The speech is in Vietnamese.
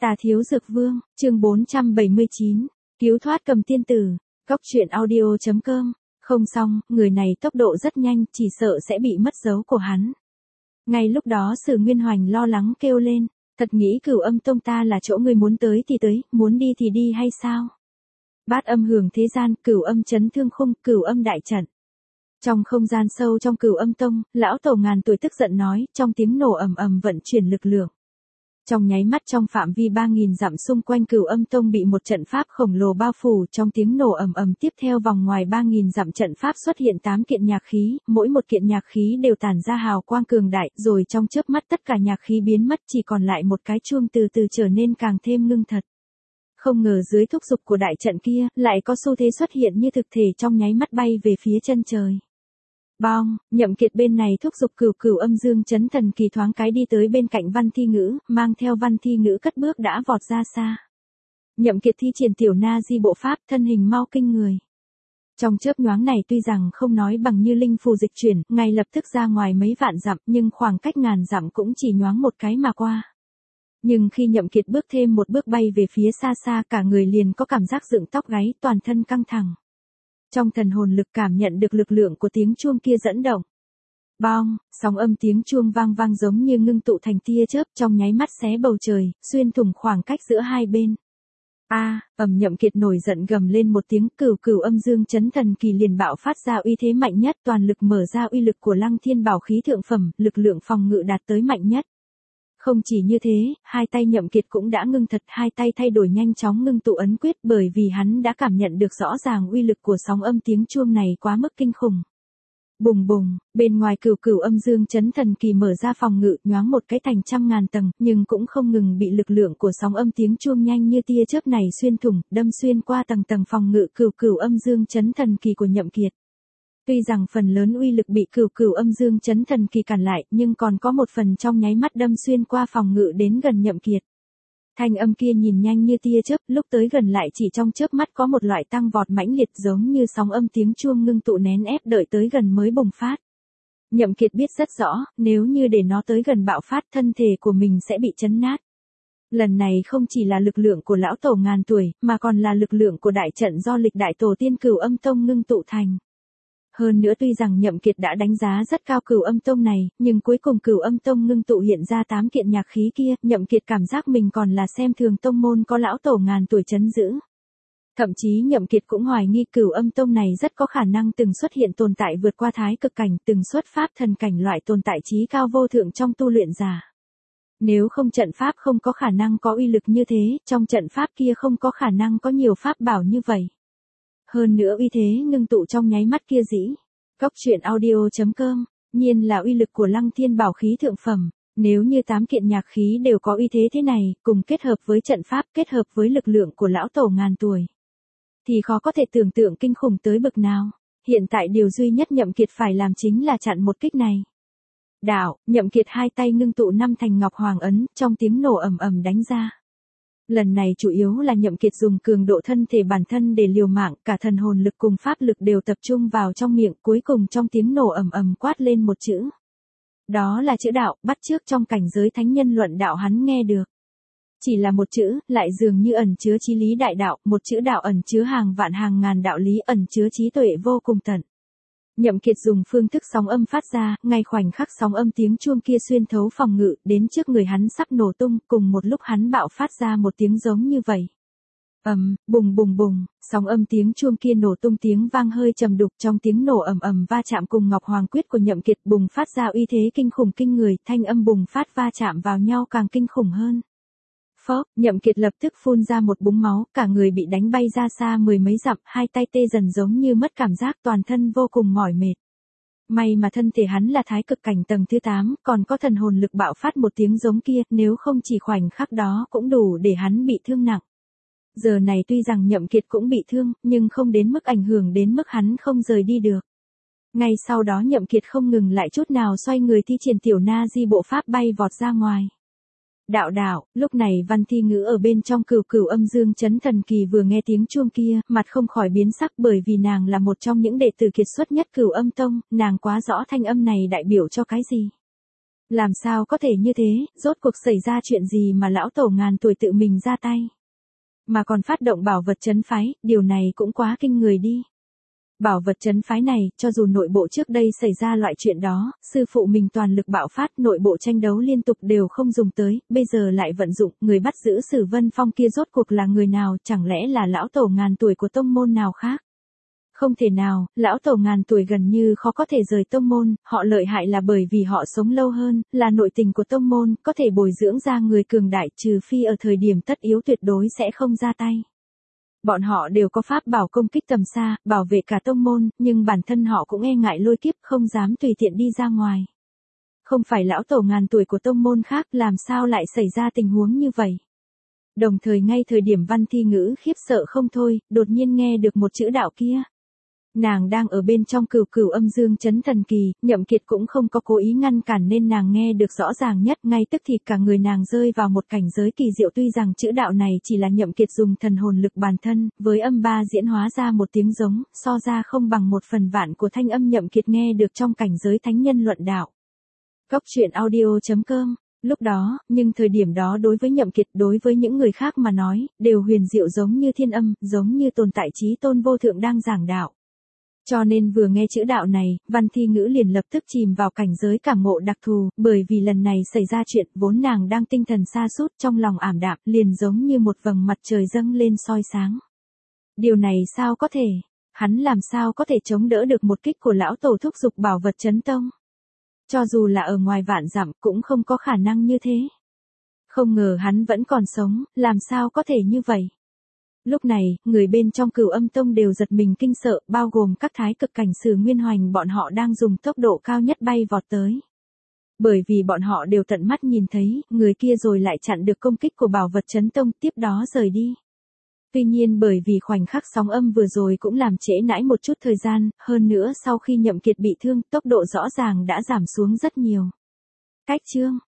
Tà Thiếu Dược Vương, chương 479, cứu thoát Cầm Tiên Tử, Cốc truyện audio.com. Không xong, người này tốc độ rất nhanh, chỉ sợ sẽ bị mất dấu của hắn. Ngay lúc đó Sử Nguyên Hoành lo lắng kêu lên, thật nghĩ Cửu Âm Tông ta là chỗ người muốn tới thì tới, muốn đi thì đi hay sao? Bát âm hưởng thế gian, Cửu Âm chấn thương khung, Cửu Âm đại trận. Trong không gian sâu trong Cửu Âm Tông, lão tổ ngàn tuổi tức giận nói, trong tiếng nổ ầm ầm vận chuyển lực lượng. Trong nháy mắt trong phạm vi 3000 dặm xung quanh Cửu Âm Tông bị một trận pháp khổng lồ bao phủ, trong tiếng nổ ầm ầm tiếp theo vòng ngoài 3000 dặm trận pháp xuất hiện 8 kiện nhạc khí, mỗi một kiện nhạc khí đều tản ra hào quang cường đại, rồi trong chớp mắt tất cả nhạc khí biến mất, chỉ còn lại một cái chuông từ từ trở nên càng thêm ngưng thật. Không ngờ dưới thúc giục của đại trận kia, lại có xu thế xuất hiện như thực thể trong nháy mắt bay về phía chân trời. Bong, Nhậm Kiệt bên này thúc giục Cửu Âm Dương Chấn Thần Kỳ thoáng cái đi tới bên cạnh Văn Thi Ngữ, mang theo Văn Thi Ngữ cất bước đã vọt ra xa. Nhậm Kiệt thi triển tiểu na di bộ pháp, thân hình mau kinh người. Trong chớp nhoáng này tuy rằng không nói bằng như linh phù dịch chuyển, ngay lập tức ra ngoài mấy vạn dặm, nhưng khoảng cách ngàn dặm cũng chỉ nhoáng một cái mà qua. Nhưng khi Nhậm Kiệt bước thêm một bước bay về phía xa xa, cả người liền có cảm giác dựng tóc gáy, toàn thân căng thẳng. Trong thần hồn lực cảm nhận được lực lượng của tiếng chuông kia dẫn động. Bong, sóng âm tiếng chuông vang vang giống như ngưng tụ thành tia chớp trong nháy mắt xé bầu trời, xuyên thủng khoảng cách giữa hai bên. Nhậm Kiệt nổi giận gầm lên một tiếng, Cửu Âm Dương Chấn Thần Kỳ liền bạo phát ra uy thế mạnh nhất, toàn lực mở ra uy lực của Lăng Thiên Bảo khí thượng phẩm, lực lượng phòng ngự đạt tới mạnh nhất. Không chỉ như thế, hai tay Nhậm Kiệt cũng đã ngưng thật, hai tay thay đổi nhanh chóng ngưng tụ ấn quyết, bởi vì hắn đã cảm nhận được rõ ràng uy lực của sóng âm tiếng chuông này quá mức kinh khủng. Bùng bùng, bên ngoài Cửu Âm Dương Chấn Thần Kỳ mở ra phòng ngự, nhoáng một cái thành trăm ngàn tầng, nhưng cũng không ngừng bị lực lượng của sóng âm tiếng chuông nhanh như tia chớp này xuyên thủng, đâm xuyên qua tầng tầng phòng ngự Cửu Âm Dương Chấn Thần Kỳ của Nhậm Kiệt. Tuy rằng phần lớn uy lực bị Cửu Âm Dương Chấn Thần Kỳ cản lại, nhưng còn có một phần trong nháy mắt đâm xuyên qua phòng ngự đến gần Nhậm Kiệt. Thanh âm kia nhìn nhanh như tia chớp, lúc tới gần lại chỉ trong chớp mắt có một loại tăng vọt mãnh liệt giống như sóng âm tiếng chuông ngưng tụ nén ép, đợi tới gần mới bùng phát. Nhậm Kiệt biết rất rõ, nếu như để nó tới gần bạo phát, thân thể của mình sẽ bị chấn nát. Lần này không chỉ là lực lượng của lão tổ ngàn tuổi, mà còn là lực lượng của đại trận do lịch đại tổ tiên Cửu Âm Tông ngưng tụ thành. Hơn nữa tuy rằng Nhậm Kiệt đã đánh giá rất cao Cửu Âm Tông này, nhưng cuối cùng Cửu Âm Tông ngưng tụ hiện ra 8 kiện nhạc khí kia, Nhậm Kiệt cảm giác mình còn là xem thường tông môn có lão tổ ngàn tuổi trấn giữ. Thậm chí Nhậm Kiệt cũng hoài nghi Cửu Âm Tông này rất có khả năng từng xuất hiện tồn tại vượt qua thái cực cảnh, từng xuất pháp thần cảnh loại tồn tại chí cao vô thượng trong tu luyện giả. Nếu không trận pháp không có khả năng có uy lực như thế, trong trận pháp kia không có khả năng có nhiều pháp bảo như vậy. Hơn nữa uy thế ngưng tụ trong nháy mắt kia dĩ. Cốc truyện audio.com, nhiên là uy lực của Lăng Thiên Bảo khí thượng phẩm, nếu như 8 kiện nhạc khí đều có uy thế này, cùng kết hợp với trận pháp, kết hợp với lực lượng của lão tổ ngàn tuổi, thì khó có thể tưởng tượng kinh khủng tới bậc nào. Hiện tại điều duy nhất Nhậm Kiệt phải làm chính là chặn một kích này. Đạo, Nhậm Kiệt hai tay ngưng tụ 5 thành ngọc hoàng ấn, trong tiếng nổ ầm ầm đánh ra. Lần này chủ yếu là Nhậm Kiệt dùng cường độ thân thể bản thân để liều mạng, cả thần hồn lực cùng pháp lực đều tập trung vào trong miệng, cuối cùng trong tiếng nổ ầm ầm quát lên một chữ. Đó là chữ đạo, bắt chước trong cảnh giới thánh nhân luận đạo hắn nghe được. Chỉ là một chữ, lại dường như ẩn chứa chí lý đại đạo, một chữ đạo ẩn chứa hàng vạn hàng ngàn đạo lý, ẩn chứa trí tuệ vô cùng tận. Nhậm Kiệt dùng phương thức sóng âm phát ra, ngay khoảnh khắc sóng âm tiếng chuông kia xuyên thấu phòng ngự, đến trước người hắn sắp nổ tung, cùng một lúc hắn bạo phát ra một tiếng giống như vậy. Bùng bùng bùng, sóng âm tiếng chuông kia nổ tung tiếng vang hơi trầm đục, trong tiếng nổ ầm ầm va chạm cùng Ngọc Hoàng Quyết của Nhậm Kiệt bùng phát ra uy thế kinh khủng kinh người, thanh âm bùng phát va chạm vào nhau càng kinh khủng hơn. Phốc, Nhậm Kiệt lập tức phun ra một búng máu, cả người bị đánh bay ra xa mười mấy dặm, hai tay tê dần giống như mất cảm giác, toàn thân vô cùng mỏi mệt. May mà thân thể hắn là thái cực cảnh tầng thứ 8, còn có thần hồn lực bạo phát một tiếng giống kia, nếu không chỉ khoảnh khắc đó cũng đủ để hắn bị thương nặng. Giờ này tuy rằng Nhậm Kiệt cũng bị thương, nhưng không đến mức ảnh hưởng đến mức hắn không rời đi được. Ngay sau đó Nhậm Kiệt không ngừng lại chút nào, xoay người thi triển tiểu na di bộ pháp bay vọt ra ngoài. Đạo, lúc này Văn Thi Ngữ ở bên trong Cửu Âm Dương Chấn Thần Kỳ vừa nghe tiếng chuông kia, mặt không khỏi biến sắc, bởi vì nàng là một trong những đệ tử kiệt xuất nhất Cửu Âm Tông, nàng quá rõ thanh âm này đại biểu cho cái gì. Làm sao có thể như thế, rốt cuộc xảy ra chuyện gì mà lão tổ ngàn tuổi tự mình ra tay. Mà còn phát động bảo vật trấn phái, điều này cũng quá kinh người đi. Bảo vật trấn phái này, cho dù nội bộ trước đây xảy ra loại chuyện đó, sư phụ mình toàn lực bạo phát, nội bộ tranh đấu liên tục đều không dùng tới, bây giờ lại vận dụng, người bắt giữ Sử Vân Phong kia rốt cuộc là người nào, chẳng lẽ là lão tổ ngàn tuổi của tông môn nào khác? Không thể nào, lão tổ ngàn tuổi gần như khó có thể rời tông môn, họ lợi hại là bởi vì họ sống lâu hơn, là nội tình của tông môn, có thể bồi dưỡng ra người cường đại, trừ phi ở thời điểm tất yếu tuyệt đối sẽ không ra tay. Bọn họ đều có pháp bảo công kích tầm xa, bảo vệ cả tông môn, nhưng bản thân họ cũng e ngại lôi kiếp, không dám tùy tiện đi ra ngoài. Không phải lão tổ ngàn tuổi của tông môn khác, làm sao lại xảy ra tình huống như vậy? Đồng thời ngay thời điểm Văn Thi Ngữ khiếp sợ không thôi, đột nhiên nghe được một chữ đạo kia. Nàng đang ở bên trong cửu cửu âm dương chấn thần kỳ, Nhậm Kiệt cũng không có cố ý ngăn cản nên nàng nghe được rõ ràng nhất, ngay tức thì cả người nàng rơi vào một cảnh giới kỳ diệu, tuy rằng chữ đạo này chỉ là Nhậm Kiệt dùng thần hồn lực bản thân, với âm ba diễn hóa ra một tiếng giống, so ra không bằng 1/1000 của thanh âm Nhậm Kiệt nghe được trong cảnh giới thánh nhân luận đạo. Cốc truyện audio.com. Lúc đó, nhưng thời điểm đó đối với Nhậm Kiệt, đối với những người khác mà nói, đều huyền diệu giống như thiên âm, giống như tồn tại chí tôn vô thượng đang giảng đạo. Cho nên vừa nghe chữ đạo này, Văn Thi Ngữ liền lập tức chìm vào cảnh giới cảm ngộ đặc thù, bởi vì lần này xảy ra chuyện, vốn nàng đang tinh thần sa sút, trong lòng ảm đạm, liền giống như một vầng mặt trời dâng lên soi sáng. Điều này sao có thể? Hắn làm sao có thể chống đỡ được một kích của lão tổ thúc giục bảo vật trấn tông? Cho dù là ở ngoài vạn dặm cũng không có khả năng như thế. Không ngờ hắn vẫn còn sống, làm sao có thể như vậy? Lúc này, người bên trong Cửu Âm Tông đều giật mình kinh sợ, bao gồm các thái cực cảnh Sử Nguyên Hoành, bọn họ đang dùng tốc độ cao nhất bay vọt tới. Bởi vì bọn họ đều tận mắt nhìn thấy, người kia rồi lại chặn được công kích của bảo vật trấn tông, tiếp đó rời đi. Tuy nhiên bởi vì khoảnh khắc sóng âm vừa rồi cũng làm trễ nãi một chút thời gian, hơn nữa sau khi Nhậm Kiệt bị thương, tốc độ rõ ràng đã giảm xuống rất nhiều. Cách chương